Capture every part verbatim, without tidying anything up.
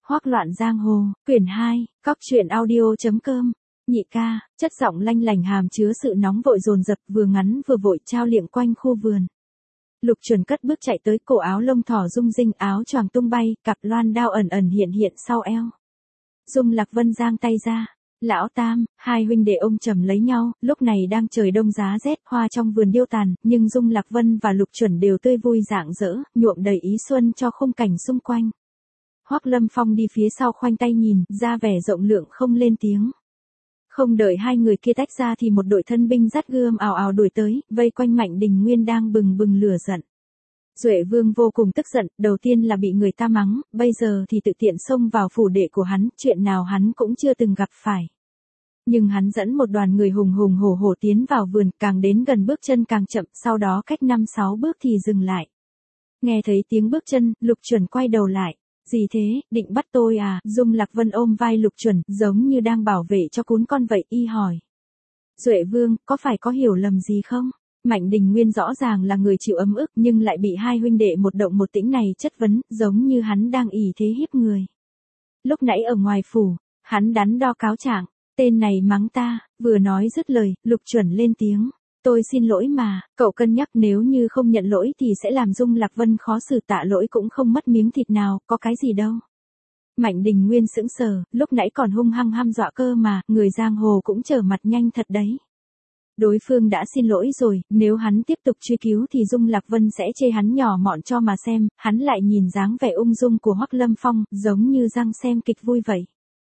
Hoác loạn giang hồ, quyển hai, cóc truyện audio.com, nhị ca, chất giọng lanh lành hàm chứa sự nóng vội dồn dập vừa ngắn vừa vội trao liệng quanh khu vườn. Lục Chuẩn cất bước chạy tới, cổ áo lông thỏ rung rinh, áo choàng tung bay, cặp loan đao ẩn ẩn hiện hiện sau eo. Dung Lạc Vân giang tay ra. Lão Tam, hai huynh đệ ôm chầm lấy nhau, lúc này đang trời đông giá rét, hoa trong vườn điêu tàn, nhưng Dung Lạc Vân và Lục Chuẩn đều tươi vui rạng rỡ, nhuộm đầy ý xuân cho khung cảnh xung quanh. Hoác Lâm Phong đi phía sau khoanh tay nhìn, ra vẻ rộng lượng không lên tiếng. Không đợi hai người kia tách ra thì một đội thân binh dắt gươm ào ào đuổi tới, vây quanh Mạnh Đình Nguyên đang bừng bừng lửa giận. Duệ Vương vô cùng tức giận, đầu tiên là bị người ta mắng, bây giờ thì tự tiện xông vào phủ đệ của hắn, chuyện nào hắn cũng chưa từng gặp phải. Nhưng hắn dẫn một đoàn người hùng hùng hổ hổ tiến vào vườn, càng đến gần bước chân càng chậm, sau đó cách năm sáu bước thì dừng lại. Nghe thấy tiếng bước chân, Lục Chuẩn quay đầu lại. Gì thế, định bắt tôi à? Dung Lạc Vân ôm vai Lục Chuẩn, giống như đang bảo vệ cho cún con vậy, y hỏi. Duệ Vương, có phải có hiểu lầm gì không? Mạnh Đình Nguyên rõ ràng là người chịu ấm ức, nhưng lại bị hai huynh đệ một động một tĩnh này chất vấn, giống như hắn đang ỷ thế hiếp người. Lúc nãy ở ngoài phủ, hắn đắn đo cáo trạng, tên này mắng ta, vừa nói dứt lời, Lục Chuẩn lên tiếng. Tôi xin lỗi mà, cậu cân nhắc nếu như không nhận lỗi thì sẽ làm Dung Lạc Vân khó xử, tạ lỗi cũng không mất miếng thịt nào, có cái gì đâu. Mạnh Đình Nguyên sững sờ, lúc nãy còn hung hăng hăm dọa cơ mà, người giang hồ cũng trở mặt nhanh thật đấy. Đối phương đã xin lỗi rồi, nếu hắn tiếp tục truy cứu thì Dung Lạc Vân sẽ chê hắn nhỏ mọn cho mà xem, hắn lại nhìn dáng vẻ ung dung của Hoác Lâm Phong, giống như đang xem kịch vui vậy.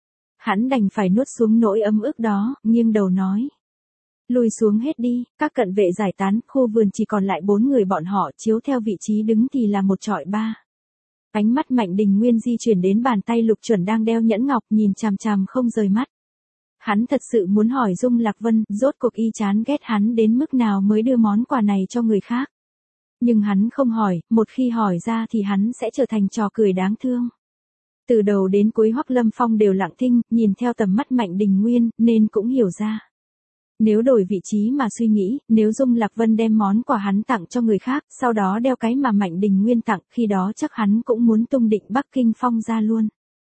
Hắn đành phải nuốt xuống nỗi ấm ức đó, nghiêng đầu nói. Lùi xuống hết đi, các cận vệ giải tán, khu vườn chỉ còn lại bốn người bọn họ, chiếu theo vị trí đứng thì là một chọi ba. Ánh mắt Mạnh Đình Nguyên di chuyển đến bàn tay Lục Chuẩn đang đeo nhẫn ngọc, nhìn chằm chằm không rời mắt. Hắn thật sự muốn hỏi Dung Lạc Vân, rốt cuộc y chán ghét hắn đến mức nào mới đưa món quà này cho người khác. Nhưng hắn không hỏi, một khi hỏi ra thì hắn sẽ trở thành trò cười đáng thương. Từ đầu đến cuối Hoác Lâm Phong đều lặng thinh, nhìn theo tầm mắt Mạnh Đình Nguyên, nên cũng hiểu ra. Nếu đổi vị trí mà suy nghĩ, nếu Dung Lạc Vân đem món quà hắn tặng cho người khác, sau đó đeo cái mà Mạnh Đình Nguyên tặng, khi đó chắc hắn cũng muốn tung định Bắc Kinh Phong ra luôn.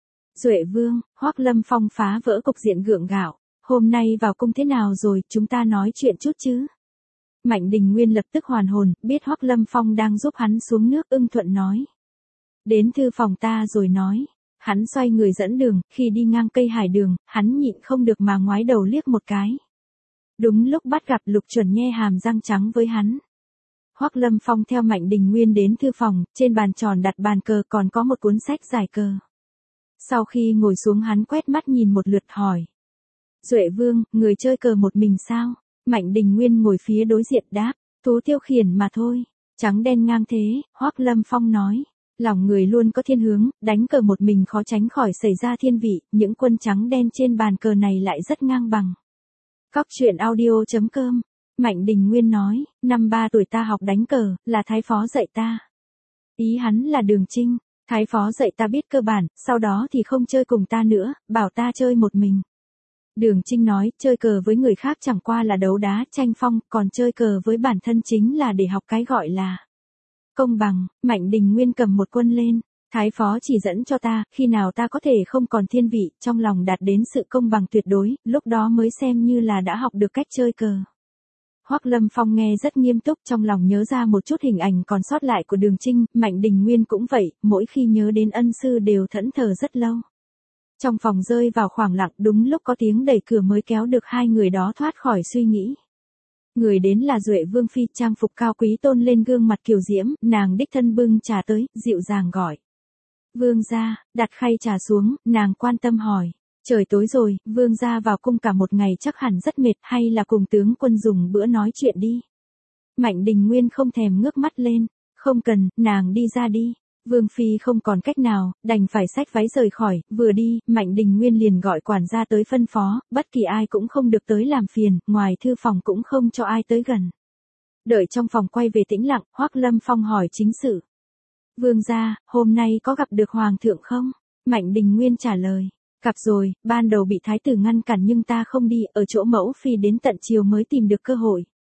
Duệ Vương, Hoác Lâm Phong phá vỡ cục diện gượng gạo. Hôm nay vào cung thế nào rồi, chúng ta nói chuyện chút chứ. Mạnh Đình Nguyên lập tức hoàn hồn, biết Hoác Lâm Phong đang giúp hắn xuống nước, ưng thuận nói. Đến thư phòng ta rồi nói. Hắn xoay người dẫn đường, khi đi ngang cây hải đường, hắn nhịn không được mà ngoái đầu liếc một cái. Đúng lúc bắt gặp Lục Chuẩn nhe hàm răng trắng với hắn. Hoác Lâm Phong theo Mạnh Đình Nguyên đến thư phòng, trên bàn tròn đặt bàn cờ còn có một cuốn sách giải cờ. Sau khi ngồi xuống hắn quét mắt nhìn một lượt hỏi. Duệ Vương, người chơi cờ một mình sao? Mạnh Đình Nguyên ngồi phía đối diện đáp, thú tiêu khiển mà thôi. Trắng đen ngang thế, Hoác Lâm Phong nói. Lòng người luôn có thiên hướng, đánh cờ một mình khó tránh khỏi xảy ra thiên vị, những quân trắng đen trên bàn cờ này lại rất ngang bằng. Cóc truyện audio.com, Mạnh Đình Nguyên nói, năm ba tuổi ta học đánh cờ, là thái phó dạy ta. Ý hắn là Đường Trinh, thái phó dạy ta biết cơ bản, sau đó thì không chơi cùng ta nữa, bảo ta chơi một mình. Đường Trinh nói, chơi cờ với người khác chẳng qua là đấu đá, tranh phong, còn chơi cờ với bản thân chính là để học cái gọi là công bằng. Mạnh Đình Nguyên cầm một quân lên. Thái phó chỉ dẫn cho ta, khi nào ta có thể không còn thiên vị, trong lòng đạt đến sự công bằng tuyệt đối, lúc đó mới xem như là đã học được cách chơi cờ. Hoác Lâm Phong nghe rất nghiêm túc, trong lòng nhớ ra một chút hình ảnh còn sót lại của Đường Trinh, Mạnh Đình Nguyên cũng vậy, mỗi khi nhớ đến ân sư đều thẫn thờ rất lâu. Trong phòng rơi vào khoảng lặng, đúng lúc có tiếng đẩy cửa mới kéo được hai người đó thoát khỏi suy nghĩ. Người đến là Duệ Vương phi, trang phục cao quý tôn lên gương mặt kiều diễm, nàng đích thân bưng trà tới, dịu dàng gọi. Vương gia, đặt khay trà xuống, nàng quan tâm hỏi. Trời tối rồi, vương gia vào cung cả một ngày chắc hẳn rất mệt, hay là cùng tướng quân dùng bữa nói chuyện đi. Mạnh Đình Nguyên không thèm ngước mắt lên. Không cần, nàng đi ra đi. Vương phi không còn cách nào, đành phải xách váy rời khỏi, vừa đi, Mạnh Đình Nguyên liền gọi quản gia tới phân phó, bất kỳ ai cũng không được tới làm phiền, ngoài thư phòng cũng không cho ai tới gần. Đợi trong phòng quay về tĩnh lặng, Hoác Lâm Phong hỏi chính sự. Vương gia, hôm nay có gặp được hoàng thượng không? Mạnh Đình Nguyên trả lời, gặp rồi, ban đầu bị thái tử ngăn cản nhưng ta không đi, ở chỗ mẫu phi đến tận chiều mới tìm được cơ hội.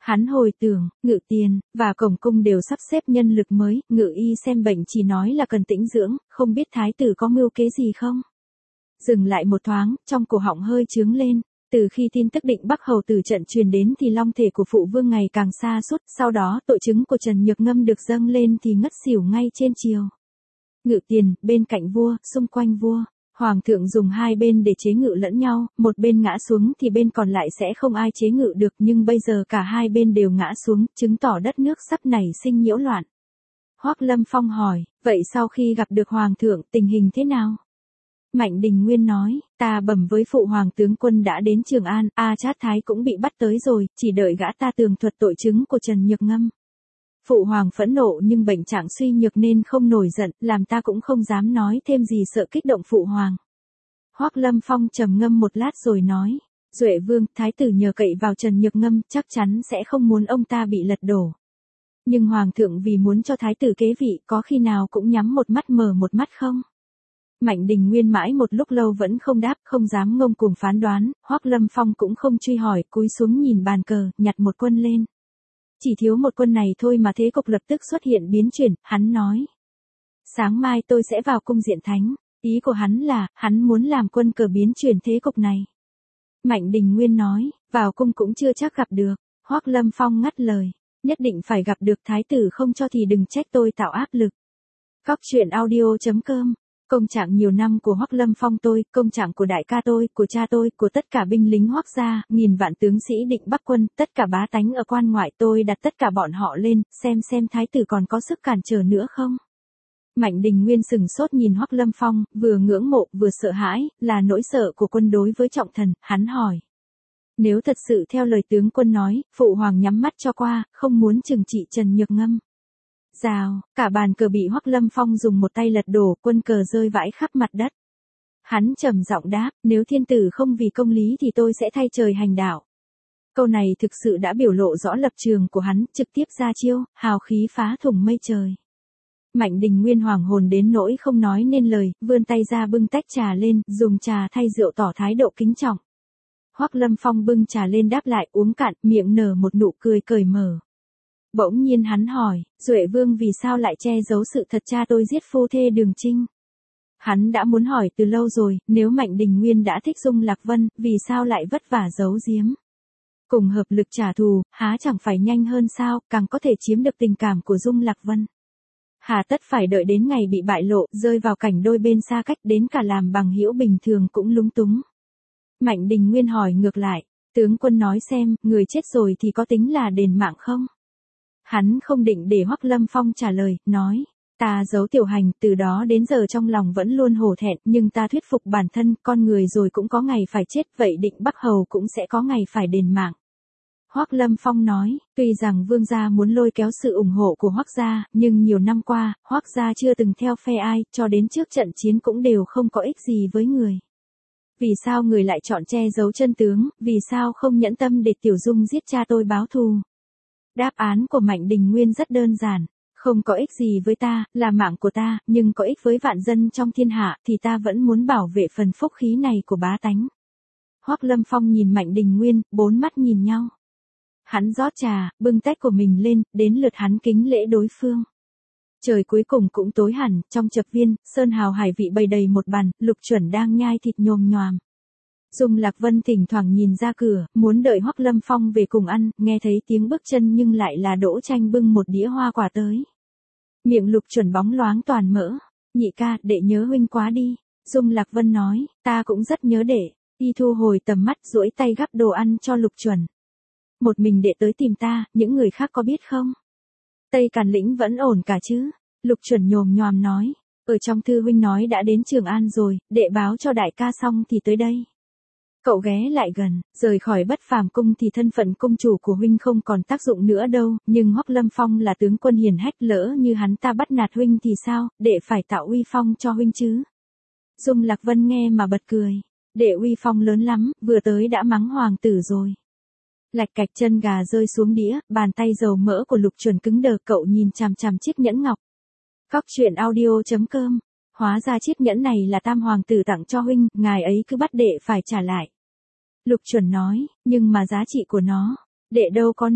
Hắn hồi tưởng, Ngự Tiền và Cổng Cung đều sắp xếp nhân lực mới, Ngự Y xem bệnh chỉ nói là cần tĩnh dưỡng, không biết thái tử có mưu kế gì không? Dừng lại một thoáng, trong cổ họng hơi chướng lên. Từ khi tin tức Định Bắc hầu tử trận truyền đến thì long thể của phụ vương ngày càng xa sút, sau đó tội chứng của Trần Nhược Ngâm được dâng lên thì ngất xỉu ngay trên triều. Ngự Tiền, bên cạnh vua, xung quanh vua. Hoàng thượng dùng hai bên để chế ngự lẫn nhau, một bên ngã xuống thì bên còn lại sẽ không ai chế ngự được, nhưng bây giờ cả hai bên đều ngã xuống, chứng tỏ đất nước sắp nảy sinh nhiễu loạn. Hoắc Lâm Phong hỏi, vậy sau khi gặp được Hoàng thượng tình hình thế nào? Mạnh Đình Nguyên nói, ta bẩm với phụ hoàng tướng quân đã đến Trường An, A Trát Thái cũng bị bắt tới rồi, chỉ đợi gã ta tường thuật tội chứng của Trần Nhược Ngâm. Phụ hoàng phẫn nộ nhưng bệnh trạng suy nhược nên không nổi giận, làm ta cũng không dám nói thêm gì sợ kích động phụ hoàng. Hoắc Lâm Phong trầm ngâm một lát rồi nói, Duệ Vương, thái tử nhờ cậy vào Trần Nhược Ngâm, chắc chắn sẽ không muốn ông ta bị lật đổ. Nhưng hoàng thượng vì muốn cho thái tử kế vị, có khi nào cũng nhắm một mắt mở một mắt không? Mạnh Đình Nguyên mãi một lúc lâu vẫn không đáp, không dám ngông cuồng phán đoán, Hoắc Lâm Phong cũng không truy hỏi, cúi xuống nhìn bàn cờ, nhặt một quân lên. Chỉ thiếu một quân này thôi mà thế cục lập tức xuất hiện biến chuyển, hắn nói. Sáng mai tôi sẽ vào cung Diện Thánh, ý của hắn là, hắn muốn làm quân cờ biến chuyển thế cục này. Mạnh Đình Nguyên nói, vào cung cũng chưa chắc gặp được, Hoắc Lâm Phong ngắt lời, nhất định phải gặp được thái tử không cho thì đừng trách tôi tạo áp lực. Góc truyện audio chấm com. Công trạng nhiều năm của Hoắc Lâm Phong tôi, công trạng của đại ca tôi, của cha tôi, của tất cả binh lính Hoắc gia, nghìn vạn tướng sĩ Định Bắc quân, tất cả bá tánh ở quan ngoại, tôi đặt tất cả bọn họ lên, xem xem thái tử còn có sức cản trở nữa không. Mạnh Đình Nguyên sừng sốt nhìn Hoắc Lâm Phong, vừa ngưỡng mộ vừa sợ hãi, là nỗi sợ của quân đối với trọng thần, hắn hỏi. Nếu thật sự theo lời tướng quân nói, phụ hoàng nhắm mắt cho qua, không muốn trừng trị Trần Nhược Ngâm. Rào, cả bàn cờ bị Hoắc Lâm Phong dùng một tay lật đổ, quân cờ rơi vãi khắp mặt đất. Hắn trầm giọng đáp, nếu thiên tử không vì công lý thì tôi sẽ thay trời hành đạo. Câu này thực sự đã biểu lộ rõ lập trường của hắn, trực tiếp ra chiêu, hào khí phá thủng mây trời. Mạnh Đình Nguyên hoàng hồn đến nỗi không nói nên lời, vươn tay ra bưng tách trà lên, dùng trà thay rượu tỏ thái độ kính trọng. Hoắc Lâm Phong bưng trà lên đáp lại, uống cạn, miệng nở một nụ cười cởi mở. Bỗng nhiên hắn hỏi, Duệ Vương vì sao lại che giấu sự thật cha tôi giết phu thê Đường Trinh? Hắn đã muốn hỏi từ lâu rồi, nếu Mạnh Đình Nguyên đã thích Dung Lạc Vân, vì sao lại vất vả giấu giếm? Cùng hợp lực trả thù, há chẳng phải nhanh hơn sao, càng có thể chiếm được tình cảm của Dung Lạc Vân. Hà tất phải đợi đến ngày bị bại lộ, rơi vào cảnh đôi bên xa cách, đến cả làm bằng hữu bình thường cũng lúng túng. Mạnh Đình Nguyên hỏi ngược lại, tướng quân nói xem, người chết rồi thì có tính là đền mạng không? Hắn không định để Hoắc Lâm Phong trả lời, nói, ta giấu Tiểu Hành, từ đó đến giờ trong lòng vẫn luôn hổ thẹn, nhưng ta thuyết phục bản thân, con người rồi cũng có ngày phải chết, vậy Định Bắc hầu cũng sẽ có ngày phải đền mạng. Hoắc Lâm Phong nói, tuy rằng Vương gia muốn lôi kéo sự ủng hộ của Hoắc gia, nhưng nhiều năm qua, Hoắc gia chưa từng theo phe ai, cho đến trước trận chiến cũng đều không có ích gì với người. Vì sao người lại chọn che giấu chân tướng, vì sao không nhẫn tâm để Tiểu Dung giết cha tôi báo thù? Đáp án của Mạnh Đình Nguyên rất đơn giản, không có ích gì với ta, là mạng của ta, nhưng có ích với vạn dân trong thiên hạ, thì ta vẫn muốn bảo vệ phần phúc khí này của bá tánh. Hoắc Lâm Phong nhìn Mạnh Đình Nguyên, bốn mắt nhìn nhau. Hắn rót trà, bưng tách của mình lên, đến lượt hắn kính lễ đối phương. Trời cuối cùng cũng tối hẳn, trong chập viên, sơn hào hải vị bày đầy một bàn, Lục Chuẩn đang nhai thịt nhồm nhoàm. Dung Lạc Vân thỉnh thoảng nhìn ra cửa, muốn đợi Hoắc Lâm Phong về cùng ăn, nghe thấy tiếng bước chân nhưng lại là Đỗ Tranh bưng một đĩa hoa quả tới. Miệng Lục Chuẩn bóng loáng toàn mỡ, nhị ca, đệ nhớ huynh quá đi. Dung Lạc Vân nói, ta cũng rất nhớ đệ. Y thu hồi tầm mắt, duỗi tay gắp đồ ăn cho Lục Chuẩn. Một mình đệ tới tìm ta, những người khác có biết không? Tây Càn Lĩnh vẫn ổn cả chứ? Lục Chuẩn nhồm nhoàm nói, ở trong thư huynh nói đã đến Trường An rồi, đệ báo cho đại ca xong thì tới đây. Cậu ghé lại gần, rời khỏi Bất Phàm cung thì thân phận cung chủ của huynh không còn tác dụng nữa đâu, nhưng Hoắc Lâm Phong là tướng quân hiển hách, lỡ như hắn ta bắt nạt huynh thì sao, đệ phải tạo uy phong cho huynh chứ. Dung Lạc Vân nghe mà bật cười, đệ uy phong lớn lắm, vừa tới đã mắng hoàng tử rồi. Lạch cạch, chân gà rơi xuống đĩa, bàn tay dầu mỡ của Lục Chuẩn cứng đờ, cậu nhìn chằm chằm chiếc nhẫn ngọc. Góc truyện audio chấm com. Hóa ra chiếc nhẫn này là Tam hoàng tử tặng cho huynh, ngài ấy cứ bắt đệ phải trả lại. Lục Chuẩn nói, nhưng mà giá trị của nó, đệ đâu có nỡ,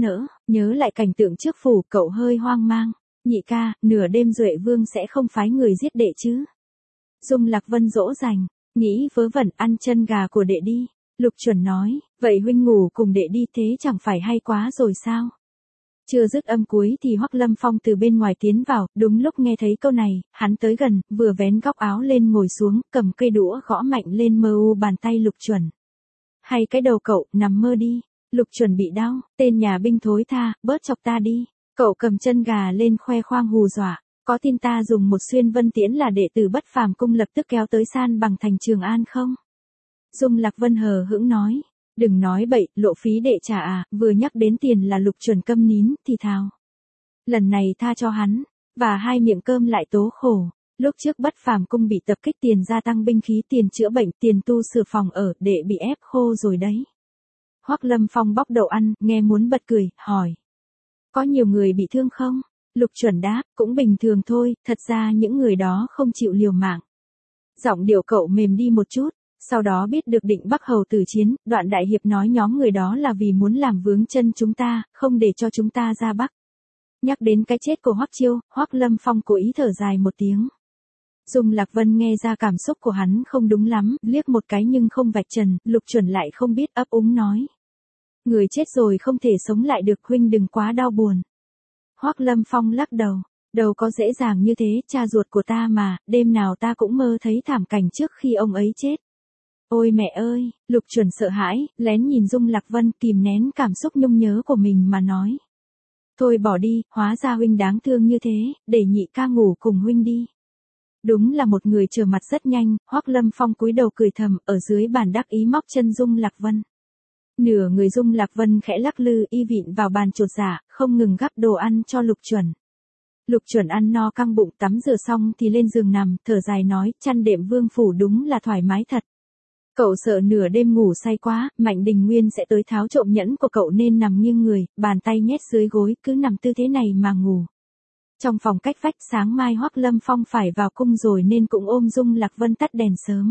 Nhớ lại cảnh tượng trước phủ, cậu hơi hoang mang. Nhị ca, nửa đêm Duệ Vương sẽ không phái người giết đệ chứ? Dung Lạc Vân dỗ dành, nghĩ vớ vẩn, ăn chân gà của đệ đi. Lục Chuẩn nói, vậy huynh ngủ cùng đệ đi, thế chẳng phải hay quá rồi sao? Chưa dứt âm cuối thì Hoắc Lâm Phong từ bên ngoài tiến vào, đúng lúc nghe thấy câu này, hắn tới gần, vừa vén góc áo lên ngồi xuống, cầm cây đũa gõ mạnh lên mơ u bàn tay Lục Chuẩn. Hay cái đầu cậu, nằm mơ đi. Lục Chuẩn bị đau, tên nhà binh thối tha, bớt chọc ta đi. Cậu cầm chân gà lên khoe khoang hù dọa, có tin ta dùng một xuyên vân tiễn là đệ tử Bất Phàm cung lập tức kéo tới san bằng thành Trường An không? Dung Lạc Vân hờ hững nói, đừng nói bậy, lộ phí đệ trả à, vừa nhắc đến tiền là Lục Chuẩn câm nín, thì thào. Lần này tha cho hắn, và hai miệng cơm lại tố khổ. Lúc trước Bất Phàm cung bị tập kích, tiền gia tăng binh khí, tiền chữa bệnh, tiền tu sửa phòng ở, đệ bị ép khô rồi đấy. Hoắc Lâm Phong bóc đậu ăn, nghe muốn bật cười, hỏi. Có nhiều người bị thương không? Lục Chuẩn đáp, cũng bình thường thôi, thật ra những người đó không chịu liều mạng. Giọng điệu cậu mềm đi một chút, sau đó biết được Định Bắc Hầu tử chiến, Đoạn Đại Hiệp nói nhóm người đó là vì muốn làm vướng chân chúng ta, không để cho chúng ta ra Bắc. Nhắc đến cái chết của Hoắc Chiêu, Hoắc Lâm Phong cố ý thở dài một tiếng. Dung Lạc Vân nghe ra cảm xúc của hắn không đúng lắm, liếc một cái nhưng không vạch trần, Lục Chuẩn lại không biết, ấp úng nói. Người chết rồi không thể sống lại được, huynh đừng quá đau buồn. Hoắc Lâm Phong lắc đầu, đâu có dễ dàng như thế, cha ruột của ta mà, đêm nào ta cũng mơ thấy thảm cảnh trước khi ông ấy chết. Ôi mẹ ơi, Lục Chuẩn sợ hãi, lén nhìn Dung Lạc Vân, kìm nén cảm xúc nhung nhớ của mình mà nói. Thôi bỏ đi, hóa ra huynh đáng thương như thế, để nhị ca ngủ cùng huynh đi. Đúng là một người trở mặt rất nhanh, Hoắc Lâm Phong cúi đầu cười thầm, ở dưới bàn đắc ý móc chân Dung Lạc Vân. Nửa người Dung Lạc Vân khẽ lắc lư y vịn vào bàn chột dạ, không ngừng gắp đồ ăn cho Lục Chuẩn. Lục Chuẩn ăn no căng bụng, tắm rửa xong thì lên giường nằm, thở dài nói, chăn đệm Vương phủ đúng là thoải mái thật. Cậu sợ nửa đêm ngủ say quá, Mạnh Đình Nguyên sẽ tới tháo trộm nhẫn của cậu nên nằm nghiêng người, bàn tay nhét dưới gối, cứ nằm tư thế này mà ngủ. Trong phòng cách vách, sáng mai Hoắc Lâm Phong phải vào cung rồi nên cũng ôm Dung Lạc Vân tắt đèn sớm.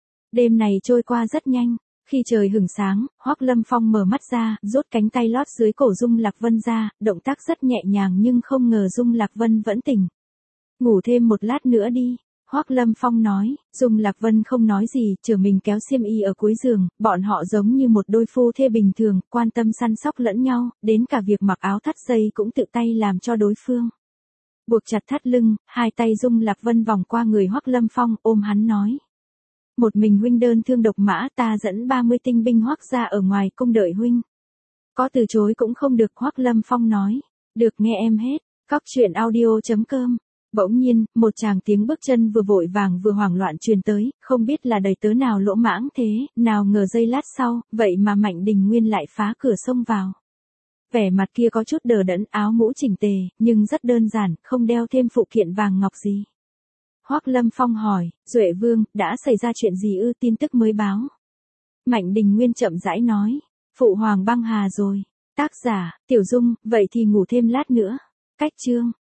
Đêm này trôi qua rất nhanh. Khi trời hửng sáng, Hoắc Lâm Phong mở mắt ra, rút cánh tay lót dưới cổ Dung Lạc Vân ra, động tác rất nhẹ nhàng nhưng không ngờ Dung Lạc Vân vẫn tỉnh. Ngủ thêm một lát nữa đi, Hoắc Lâm Phong nói. Dung Lạc Vân không nói gì, chờ mình kéo xiêm y ở cuối giường, bọn họ giống như một đôi phu thê bình thường, quan tâm săn sóc lẫn nhau, đến cả việc mặc áo thắt dây cũng tự tay làm cho đối phương. Buộc chặt thắt lưng, hai tay Dung Lạc Vân vòng qua người Hoắc Lâm Phong, ôm hắn nói. Một mình huynh đơn thương độc mã, ta dẫn ba mươi tinh binh Hoắc gia ở ngoài cung đợi huynh. Có từ chối cũng không được, Hoắc Lâm Phong nói. Được, nghe em hết. Cóc truyện audio chấm com. Bỗng nhiên, một tràng tiếng bước chân vừa vội vàng vừa hoảng loạn truyền tới, không biết là đầy tớ nào lỗ mãng thế, nào ngờ giây lát sau, vậy mà Mạnh Đình Nguyên lại phá cửa xông vào. Vẻ mặt kia có chút đờ đẫn, áo mũ chỉnh tề, nhưng rất đơn giản, không đeo thêm phụ kiện vàng ngọc gì. Hoắc Lâm Phong hỏi, Duệ Vương, đã xảy ra chuyện gì ư? Tin tức mới báo. Mạnh Đình Nguyên chậm rãi nói, Phụ Hoàng băng hà rồi. Tác giả, Tiểu Dung, vậy thì ngủ thêm lát nữa. Cách chương.